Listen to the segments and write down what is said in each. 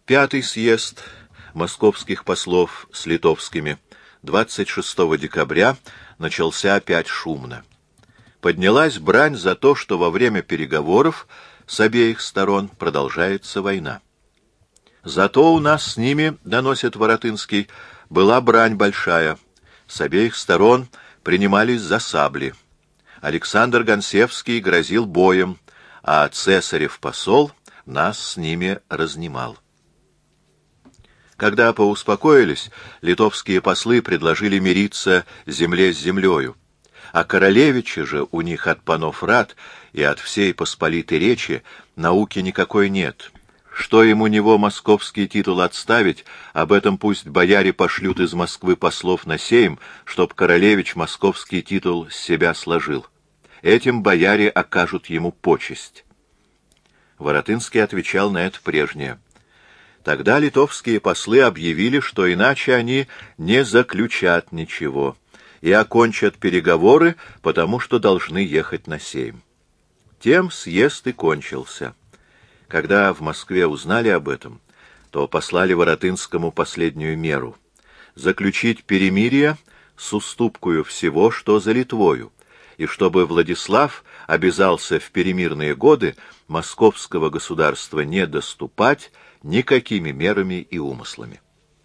Пятый съезд московских послов с литовскими 26 декабря начался опять шумно. Поднялась брань за то, что во время переговоров с обеих сторон продолжается война. Зато у нас с ними, доносит Воротынский, была брань большая. С обеих сторон принимались за сабли. Александр Гонсевский грозил боем, а цесарев посол нас с ними разнимал. Когда поуспокоились, литовские послы предложили мириться земле с землею, а королевичи же у них от панов рад и от всей посполитой речи науки никакой нет. Что им у него московский титул отставить, об этом пусть бояре пошлют из Москвы послов на сейм, чтоб королевич московский титул с себя сложил. Этим бояре окажут ему почесть. Воротынский отвечал на это прежнее. Тогда литовские послы объявили, что иначе они не заключат ничего и окончат переговоры, потому что должны ехать на сейм. Тем съезд и кончился. Когда в Москве узнали об этом, то послали Воротынскому последнюю меру — заключить перемирие с уступкою всего, что за Литвою, и чтобы Владислав обязался в перемирные годы московского государства не доступать никакими мерами и умыслами.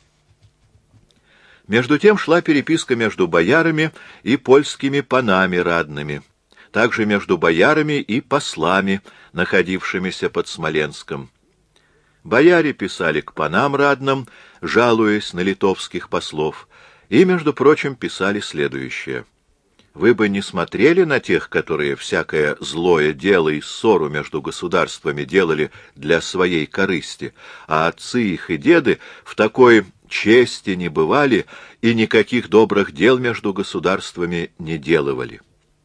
Между тем шла переписка между боярами и польскими панами радными, также между боярами и послами, находившимися под Смоленском. Бояре писали к панам радным, жалуясь на литовских послов, и, между прочим, писали следующее. «Вы бы не смотрели на тех, которые всякое злое дело и ссору между государствами делали для своей корысти, а отцы их и деды в такой чести не бывали и никаких добрых дел между государствами не делывали».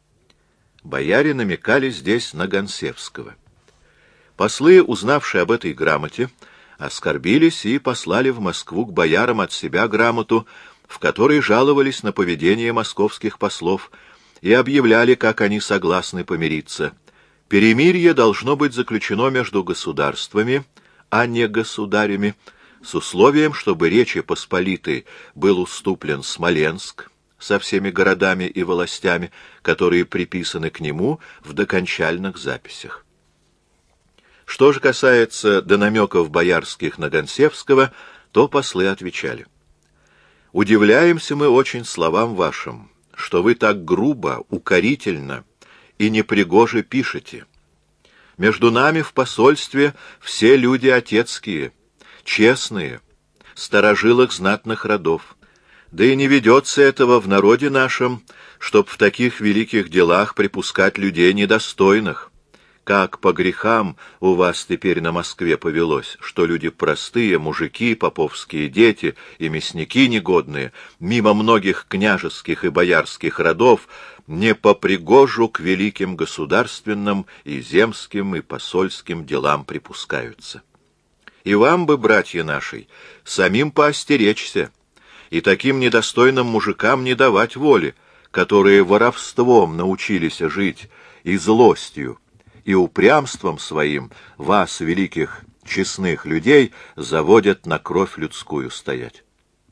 Бояре намекали здесь на Гонсевского. Послы, узнавшие об этой грамоте, оскорбились и послали в Москву к боярам от себя грамоту, в которой жаловались на поведение московских послов и объявляли, как они согласны помириться. Перемирие должно быть заключено между государствами, а не государями, с условием, чтобы Речи Посполитой был уступлен Смоленск со всеми городами и властями, которые приписаны к нему в докончальных записях. Что же касается до намеков боярских на Гонсевского, то послы отвечали. «Удивляемся мы очень словам вашим, что вы так грубо, укорительно и непригоже пишете. Между нами в посольстве все люди отецкие, честные, старожилых знатных родов. Да и не ведется этого в народе нашем, чтоб в таких великих делах припускать людей недостойных. Как по грехам у вас теперь на Москве повелось, что люди простые, мужики, поповские дети и мясники негодные, мимо многих княжеских и боярских родов, не по пригожу к великим государственным и земским и посольским делам припускаются. И вам бы, братья наши, самим поостеречься, и таким недостойным мужикам не давать воли, которые воровством научились жить и злостью, и упрямством своим вас, великих честных людей, заводят на кровь людскую стоять.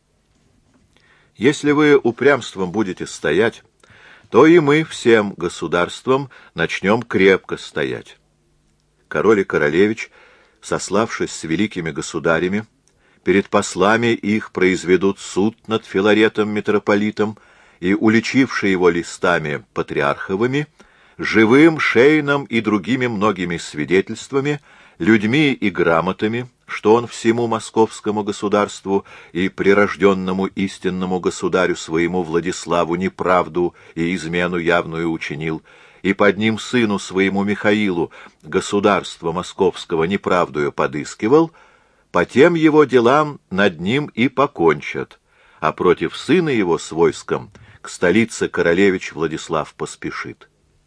Если вы упрямством будете стоять, то и мы всем государством начнем крепко стоять. Король и королевич, сославшись с великими государями, перед послами их произведут суд над Филаретом-митрополитом и, уличивши его листами патриарховыми, живым, шейным и другими многими свидетельствами, людьми и грамотами, что он всему московскому государству и прирожденному истинному государю своему Владиславу неправду и измену явную учинил, и под ним сыну своему Михаилу государство московского неправдою подыскивал, по тем его делам над ним и покончат, а против сына его с войском к столице королевич Владислав поспешит.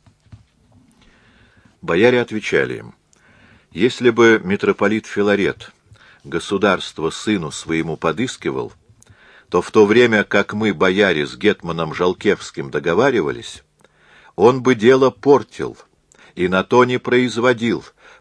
Бояре отвечали им: если бы митрополит Филарет государство сыну своему подыскивал, то в то время, как мы, бояре, с гетманом Жалкевским договаривались, он бы дело портил и на то не производил,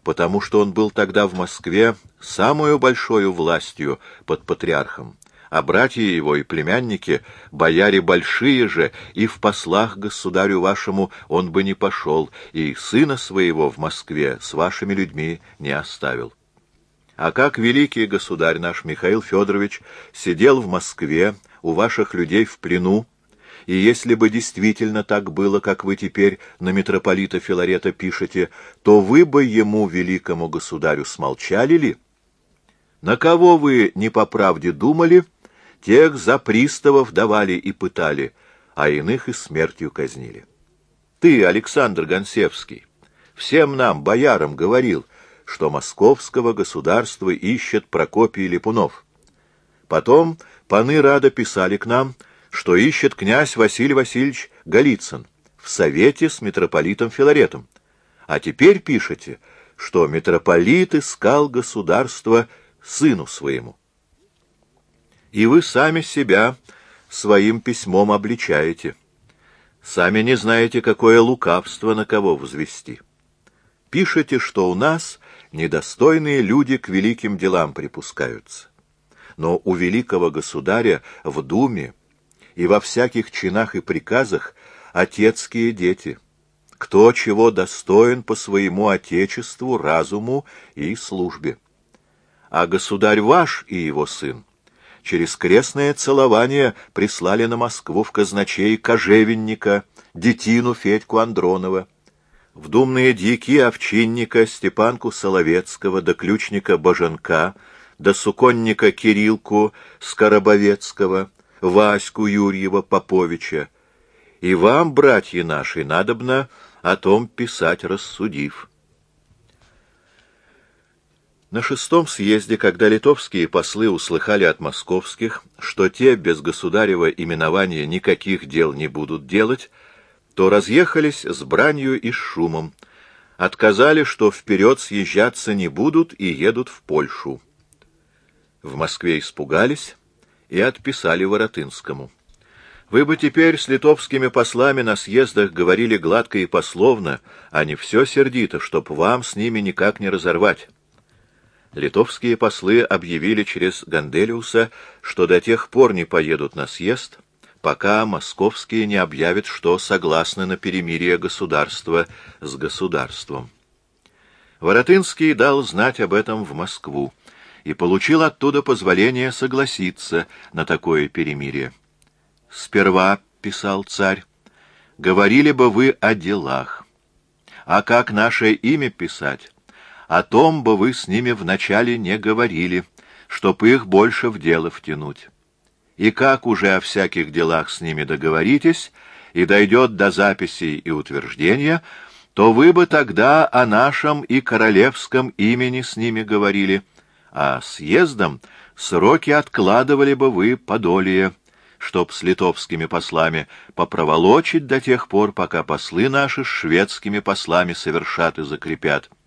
потому что он был тогда в Москве самую большою властью под патриархом, а братья его и племянники, бояре большие же, и в послах государю вашему он бы не пошел, и сына своего в Москве с вашими людьми не оставил. А как великий государь наш Михаил Федорович сидел в Москве у ваших людей в плену, и если бы действительно так было, как вы теперь на митрополита Филарета пишете, то вы бы ему, великому государю, смолчали ли? На кого вы не по правде думали, тех за приставов давали и пытали, а иных и смертью казнили. Ты, Александр Гонсевский, всем нам, боярам, говорил, что московского государства ищет Прокопий Липунов. Потом паны рада писали к нам, что ищет князь Василий Васильевич Голицын в совете с митрополитом Филаретом. А теперь пишете, что митрополит искал государство сыну своему. И вы сами себя своим письмом обличаете. Сами не знаете, какое лукавство на кого взвести. Пишете, что у нас недостойные люди к великим делам припускаются. Но у великого государя в Думе и во всяких чинах и приказах отецкие дети. Кто чего достоин по своему отечеству, разуму и службе. А государь ваш и его сын через крестное целование прислали на Москву в казначей кожевенника, детину Федьку Андронова, в думные дьяки овчинника Степанку Соловецкого, да ключника Боженка, да суконника Кирилку Скоробовецкого, Ваську Юрьева Поповича. И вам, братья наши, надобно о том писать рассудив. На 6-м съезде, когда литовские послы услыхали от московских, что те без государева именования никаких дел не будут делать, то разъехались с бранью и с шумом, отказали, что вперед съезжаться не будут и едут в Польшу. В Москве испугались и отписали Воротынскому. Вы бы теперь с литовскими послами на съездах говорили гладко и пословно, а не все сердито, чтоб вам с ними никак не разорвать. Литовские послы объявили через Ганделиуса, что до тех пор не поедут на съезд, пока московские не объявят, что согласны на перемирие государства с государством. Воротынский дал знать об этом в Москву и получил оттуда позволение согласиться на такое перемирие. «Сперва, — писал царь, — говорили бы вы о делах, а как наше имя писать, о том бы вы с ними вначале не говорили, чтоб их больше в дело втянуть. И как уже о всяких делах с ними договоритесь, и дойдет до записей и утверждения, то вы бы тогда о нашем и королевском имени с ними говорили, а съездом сроки откладывали бы вы подолее, чтоб с литовскими послами попроволочить до тех пор, пока послы наши с шведскими послами совершат и закрепят.